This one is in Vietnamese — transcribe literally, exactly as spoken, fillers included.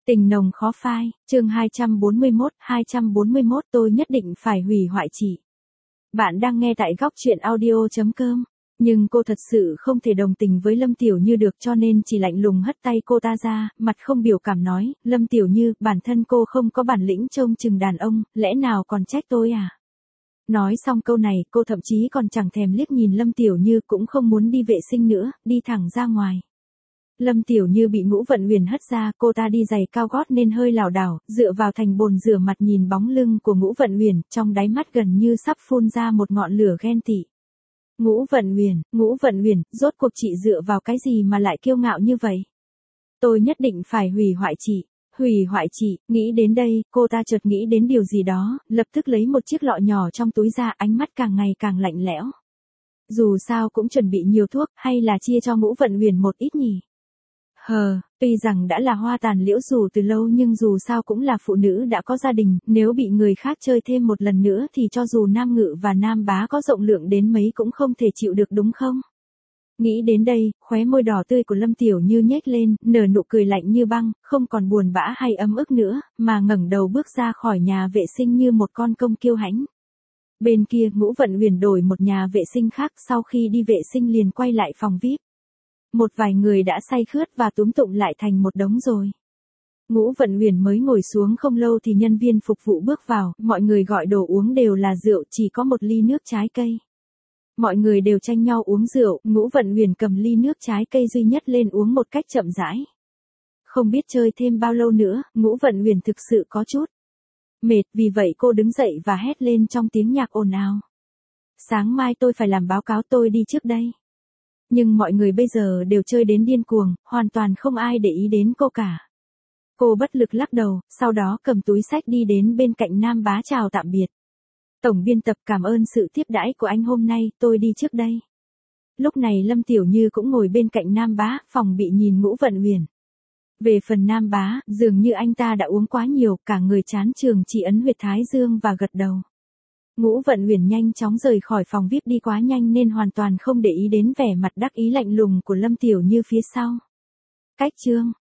Tình nồng khó phai, chương hai trăm bốn mươi mốt, hai trăm bốn mươi mốt tôi nhất định phải hủy hoại chị. Bạn đang nghe tại góc truyện audio chấm com, nhưng cô thật sự không thể đồng tình với Lâm Tiểu Như được cho nên chỉ lạnh lùng hất tay cô ta ra, mặt không biểu cảm nói, Lâm Tiểu Như, bản thân cô không có bản lĩnh trông chừng đàn ông, lẽ nào còn trách tôi à? Nói xong câu này, cô thậm chí còn chẳng thèm liếc nhìn Lâm Tiểu Như cũng không muốn đi vệ sinh nữa, đi thẳng ra ngoài. Lâm Tiểu Như bị Ngũ Vận Huyền hất ra, cô ta đi giày cao gót nên hơi lảo đảo, dựa vào thành bồn rửa mặt nhìn bóng lưng của Ngũ Vận Huyền, trong đáy mắt gần như sắp phun ra một ngọn lửa ghen tị. Ngũ Vận Huyền, Ngũ Vận Huyền, rốt cuộc chị dựa vào cái gì mà lại kiêu ngạo như vậy? Tôi nhất định phải hủy hoại chị, hủy hoại chị, nghĩ đến đây, cô ta chợt nghĩ đến điều gì đó, lập tức lấy một chiếc lọ nhỏ trong túi ra, ánh mắt càng ngày càng lạnh lẽo. Dù sao cũng chuẩn bị nhiều thuốc, hay là chia cho Ngũ Vận Huyền một ít nhỉ? Hờ, tuy rằng đã là hoa tàn liễu rủ từ lâu nhưng dù sao cũng là phụ nữ đã có gia đình, nếu bị người khác chơi thêm một lần nữa thì cho dù Nam Ngự và Nam Bá có rộng lượng đến mấy cũng không thể chịu được đúng không? Nghĩ đến đây, khóe môi đỏ tươi của Lâm Tiểu Như nhếch lên, nở nụ cười lạnh như băng, không còn buồn bã hay ấm ức nữa, mà ngẩng đầu bước ra khỏi nhà vệ sinh như một con công kiêu hãnh. Bên kia, Ngũ Vận Huyền đổi một nhà vệ sinh khác, sau khi đi vệ sinh liền quay lại phòng vi ai pi. Một vài người đã say khướt và túm tụm lại thành một đống rồi. Ngũ Vận Huyền mới ngồi xuống không lâu thì nhân viên phục vụ bước vào, mọi người gọi đồ uống đều là rượu, chỉ có một ly nước trái cây. Mọi người đều tranh nhau uống rượu, Ngũ Vận Huyền cầm ly nước trái cây duy nhất lên uống một cách chậm rãi. Không biết chơi thêm bao lâu nữa, Ngũ Vận Huyền thực sự có chút mệt, vì vậy cô đứng dậy và hét lên trong tiếng nhạc ồn ào. Sáng mai tôi phải làm báo cáo, tôi đi trước đây. Nhưng mọi người bây giờ đều chơi đến điên cuồng, hoàn toàn không ai để ý đến cô cả. Cô bất lực lắc đầu, sau đó cầm túi xách đi đến bên cạnh Nam Bá chào tạm biệt. Tổng biên tập, cảm ơn sự tiếp đãi của anh hôm nay, tôi đi trước đây. Lúc này Lâm Tiểu Như cũng ngồi bên cạnh Nam Bá, phòng bị nhìn Ngũ Vận Huyền. Về phần Nam Bá, dường như anh ta đã uống quá nhiều, cả người chán chường chỉ ấn huyệt thái dương và gật đầu. Ngũ Vận Huyền nhanh chóng rời khỏi phòng vi ai pi đi quá nhanh nên hoàn toàn không để ý đến vẻ mặt đắc ý lạnh lùng của Lâm Tiểu Như phía sau. Cách chương